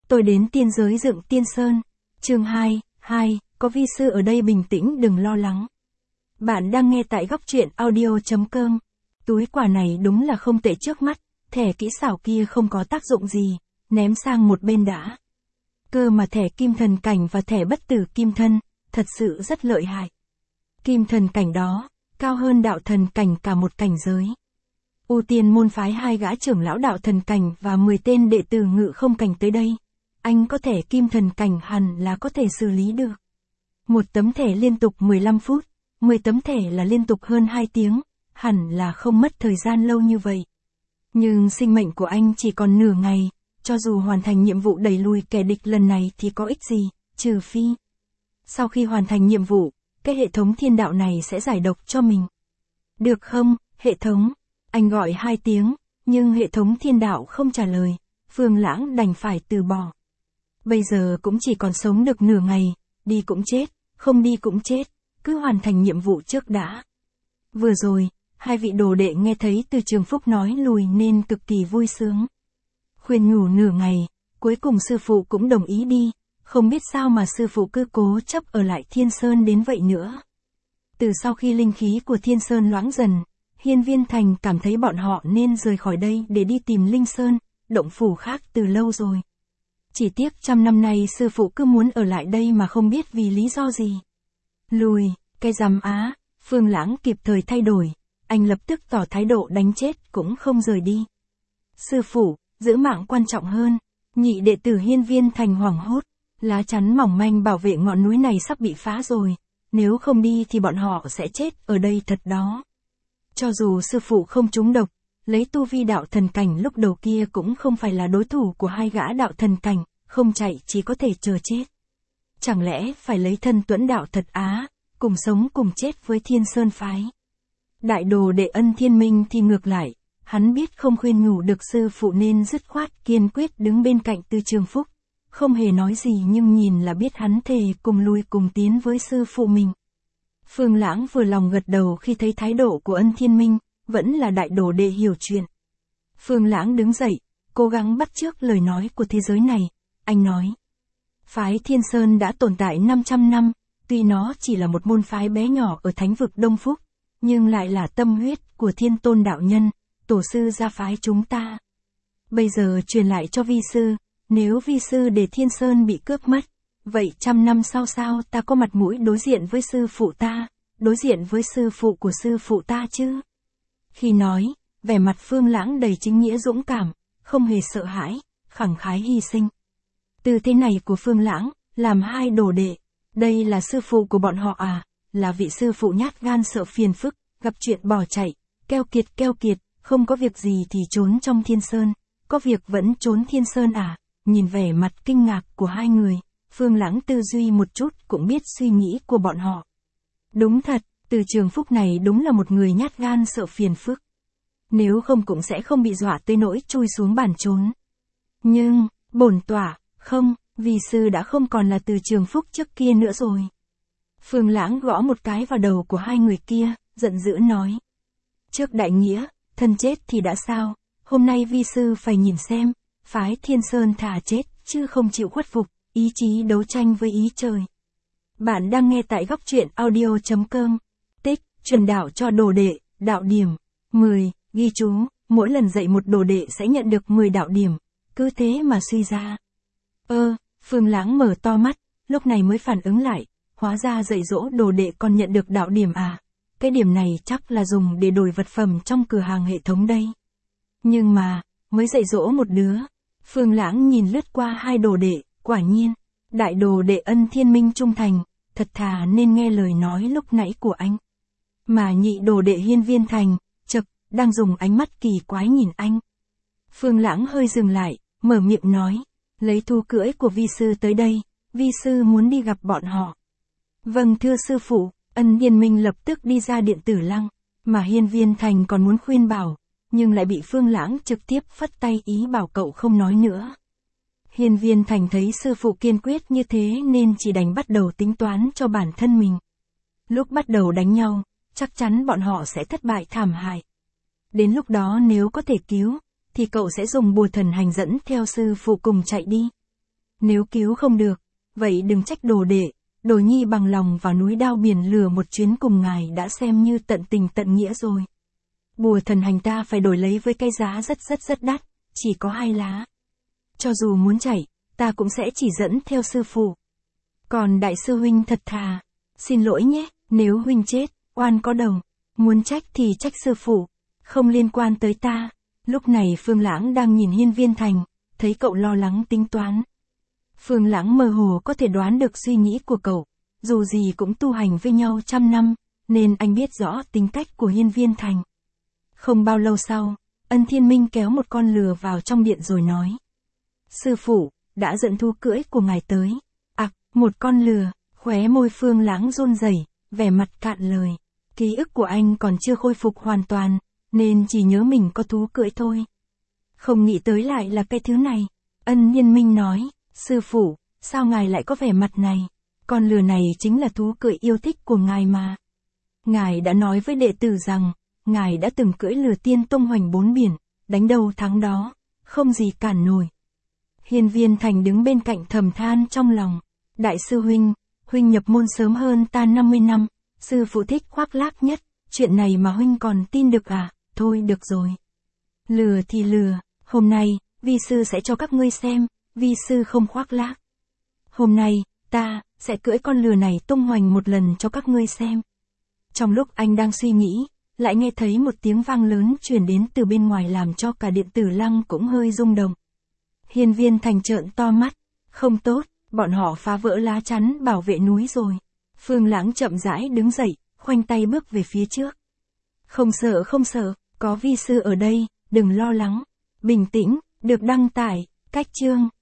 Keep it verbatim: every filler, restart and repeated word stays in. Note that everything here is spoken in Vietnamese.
Tôi đến tiên giới dựng tiên sơn. Chương hai, hai, có vi sư ở đây bình tĩnh đừng lo lắng. Bạn đang nghe tại góc truyện audio.com. Túi quà này đúng là không tệ trước mắt, thẻ kỹ xảo kia không có tác dụng gì, ném sang một bên đã. Cơ mà thẻ kim thần cảnh và thẻ bất tử kim thân, thật sự rất lợi hại. Kim thần cảnh đó, cao hơn đạo thần cảnh cả một cảnh giới. Ưu tiên môn phái hai gã trưởng lão đạo thần cảnh và mười tên đệ tử ngự không cảnh tới đây. Anh có thẻ kim thần cảnh hẳn là có thể xử lý được. Một tấm thẻ liên tục mười lăm phút, mười tấm thẻ là liên tục hơn hai tiếng, hẳn là không mất thời gian lâu như vậy. Nhưng sinh mệnh của anh chỉ còn nửa ngày, cho dù hoàn thành nhiệm vụ đẩy lùi kẻ địch lần này thì có ích gì, trừ phi. Sau khi hoàn thành nhiệm vụ, cái hệ thống thiên đạo này sẽ giải độc cho mình. Được không, hệ thống? Anh gọi hai tiếng, nhưng hệ thống thiên đạo không trả lời, Phương Lãng đành phải từ bỏ. Bây giờ cũng chỉ còn sống được nửa ngày, đi cũng chết, không đi cũng chết, cứ hoàn thành nhiệm vụ trước đã. Vừa rồi, hai vị đồ đệ nghe thấy Từ Trường Phúc nói lùi nên cực kỳ vui sướng. Khuyên nhủ nửa ngày, cuối cùng sư phụ cũng đồng ý đi, không biết sao mà sư phụ cứ cố chấp ở lại Thiên Sơn đến vậy nữa. Từ sau khi linh khí của Thiên Sơn loãng dần, Hiên Viên Thành cảm thấy bọn họ nên rời khỏi đây để đi tìm Linh Sơn, động phủ khác từ lâu rồi. Chỉ tiếc trăm năm nay sư phụ cứ muốn ở lại đây mà không biết vì lý do gì. Lùi, cái rằm á, Phương Lãng kịp thời thay đổi, anh lập tức tỏ thái độ đánh chết cũng không rời đi. Sư phụ, giữ mạng quan trọng hơn, nhị đệ tử Hiên Viên Thành hoảng hốt, lá chắn mỏng manh bảo vệ ngọn núi này sắp bị phá rồi, nếu không đi thì bọn họ sẽ chết ở đây thật đó. Cho dù sư phụ không trúng độc, lấy tu vi đạo thần cảnh lúc đầu kia cũng không phải là đối thủ của hai gã đạo thần cảnh, không chạy chỉ có thể chờ chết. Chẳng lẽ phải lấy thân tuẫn đạo thật á, cùng sống cùng chết với Thiên Sơn phái. Đại đồ đệ Ân Thiên Minh thì ngược lại, hắn biết không khuyên nhủ được sư phụ nên dứt khoát kiên quyết đứng bên cạnh Từ Trường Phúc, không hề nói gì nhưng nhìn là biết hắn thề cùng lui cùng tiến với sư phụ mình. Phương Lãng vừa lòng gật đầu khi thấy thái độ của Ân Thiên Minh, vẫn là đại đồ đệ hiểu chuyện. Phương Lãng đứng dậy, cố gắng bắt chước lời nói của thế giới này, anh nói. Phái Thiên Sơn đã tồn tại năm trăm năm, tuy nó chỉ là một môn phái bé nhỏ ở thánh vực Đông Phúc, nhưng lại là tâm huyết của Thiên Tôn đạo nhân, tổ sư gia phái chúng ta. Bây giờ truyền lại cho vi sư, nếu vi sư để Thiên Sơn bị cướp mất, vậy trăm năm sau sao ta có mặt mũi đối diện với sư phụ ta, đối diện với sư phụ của sư phụ ta chứ? Khi nói, vẻ mặt Phương Lãng đầy chính nghĩa dũng cảm, không hề sợ hãi, khẳng khái hy sinh. Từ thế này của Phương Lãng, làm hai đồ đệ, đây là sư phụ của bọn họ à, là vị sư phụ nhát gan sợ phiền phức, gặp chuyện bỏ chạy, keo kiệt keo kiệt, không có việc gì thì trốn trong Thiên Sơn, có việc vẫn trốn Thiên Sơn à, nhìn vẻ mặt kinh ngạc của hai người, Phương Lãng tư duy một chút cũng biết suy nghĩ của bọn họ. Đúng thật, Từ Trường Phúc này đúng là một người nhát gan sợ phiền phức. Nếu không cũng sẽ không bị dọa tới nỗi chui xuống bàn trốn. Nhưng, bổn tọa, không, vì sư đã không còn là Từ Trường Phúc trước kia nữa rồi. Phương Lãng gõ một cái vào đầu của hai người kia, giận dữ nói. Trước đại nghĩa, thân chết thì đã sao, hôm nay vi sư phải nhìn xem, phái Thiên Sơn thà chết, chứ không chịu khuất phục, ý chí đấu tranh với ý trời. Bạn đang nghe tại góc truyện audio.com. Tích, truyền đạo cho đồ đệ, đạo điểm. mười, ghi chú, mỗi lần dạy một đồ đệ sẽ nhận được mười đạo điểm. Cứ thế mà suy ra. Ơ, Phương Lãng mở to mắt, lúc này mới phản ứng lại. Hóa ra dạy dỗ đồ đệ còn nhận được đạo điểm à. Cái điểm này chắc là dùng để đổi vật phẩm trong cửa hàng hệ thống đây. Nhưng mà, mới dạy dỗ một đứa. Phương Lãng nhìn lướt qua hai đồ đệ, quả nhiên. Đại đồ đệ Ân Thiên Minh trung thành, thật thà nên nghe lời nói lúc nãy của anh. Mà nhị đồ đệ Hiên Viên Thành, chậc, đang dùng ánh mắt kỳ quái nhìn anh. Phương Lãng hơi dừng lại, mở miệng nói, lấy thu cưỡi của vi sư tới đây, vi sư muốn đi gặp bọn họ. Vâng thưa sư phụ, Ân Thiên Minh lập tức đi ra điện tử lăng, mà Hiên Viên Thành còn muốn khuyên bảo, nhưng lại bị Phương Lãng trực tiếp phất tay ý bảo cậu không nói nữa. Hiên Viên Thành thấy sư phụ kiên quyết như thế nên chỉ đành bắt đầu tính toán cho bản thân mình. Lúc bắt đầu đánh nhau, chắc chắn bọn họ sẽ thất bại thảm hại. Đến lúc đó nếu có thể cứu, thì cậu sẽ dùng bùa thần hành dẫn theo sư phụ cùng chạy đi. Nếu cứu không được, vậy đừng trách đồ đệ, đồ nhi bằng lòng vào núi đao biển lửa một chuyến cùng ngài đã xem như tận tình tận nghĩa rồi. Bùa thần hành ta phải đổi lấy với cái giá rất rất rất đắt, chỉ có hai lá. Cho dù muốn chạy, ta cũng sẽ chỉ dẫn theo sư phụ. Còn đại sư huynh thật thà, xin lỗi nhé, nếu huynh chết, oan có đầu, muốn trách thì trách sư phụ, không liên quan tới ta. Lúc này Phương Lãng đang nhìn Hiên Viên Thành, thấy cậu lo lắng tính toán. Phương Lãng mơ hồ có thể đoán được suy nghĩ của cậu, dù gì cũng tu hành với nhau trăm năm, nên anh biết rõ tính cách của Hiên Viên Thành. Không bao lâu sau, Ân Thiên Minh kéo một con lừa vào trong điện rồi nói. Sư phụ, đã dẫn thú cưỡi của ngài tới. Ặc, một con lừa, khóe môi Phương Lãng run rẩy, vẻ mặt cạn lời. Ký ức của anh còn chưa khôi phục hoàn toàn, nên chỉ nhớ mình có thú cưỡi thôi. Không nghĩ tới lại là cái thứ này. Ân Thiên Minh nói, sư phụ, sao ngài lại có vẻ mặt này? Con lừa này chính là thú cưỡi yêu thích của ngài mà. Ngài đã nói với đệ tử rằng, ngài đã từng cưỡi lừa tiên tung hoành bốn biển, đánh đầu thắng đó, không gì cản nổi. Hiên Viên Thành đứng bên cạnh thầm than trong lòng. Đại sư huynh, huynh nhập môn sớm hơn ta năm mươi năm, sư phụ thích khoác lác nhất, chuyện này mà huynh còn tin được à? Thôi được rồi. Lừa thì lừa, hôm nay, vi sư sẽ cho các ngươi xem, vi sư không khoác lác. Hôm nay, ta, sẽ cưỡi con lừa này tung hoành một lần cho các ngươi xem. Trong lúc anh đang suy nghĩ, lại nghe thấy một tiếng vang lớn truyền đến từ bên ngoài làm cho cả điện tử lăng cũng hơi rung động. Hiên Viên Thành trợn to mắt, không tốt, bọn họ phá vỡ lá chắn bảo vệ núi rồi. Phương Lãng chậm rãi đứng dậy, khoanh tay bước về phía trước. Không sợ không sợ, có vi sư ở đây, đừng lo lắng. Bình tĩnh, được đăng tải, cách chương.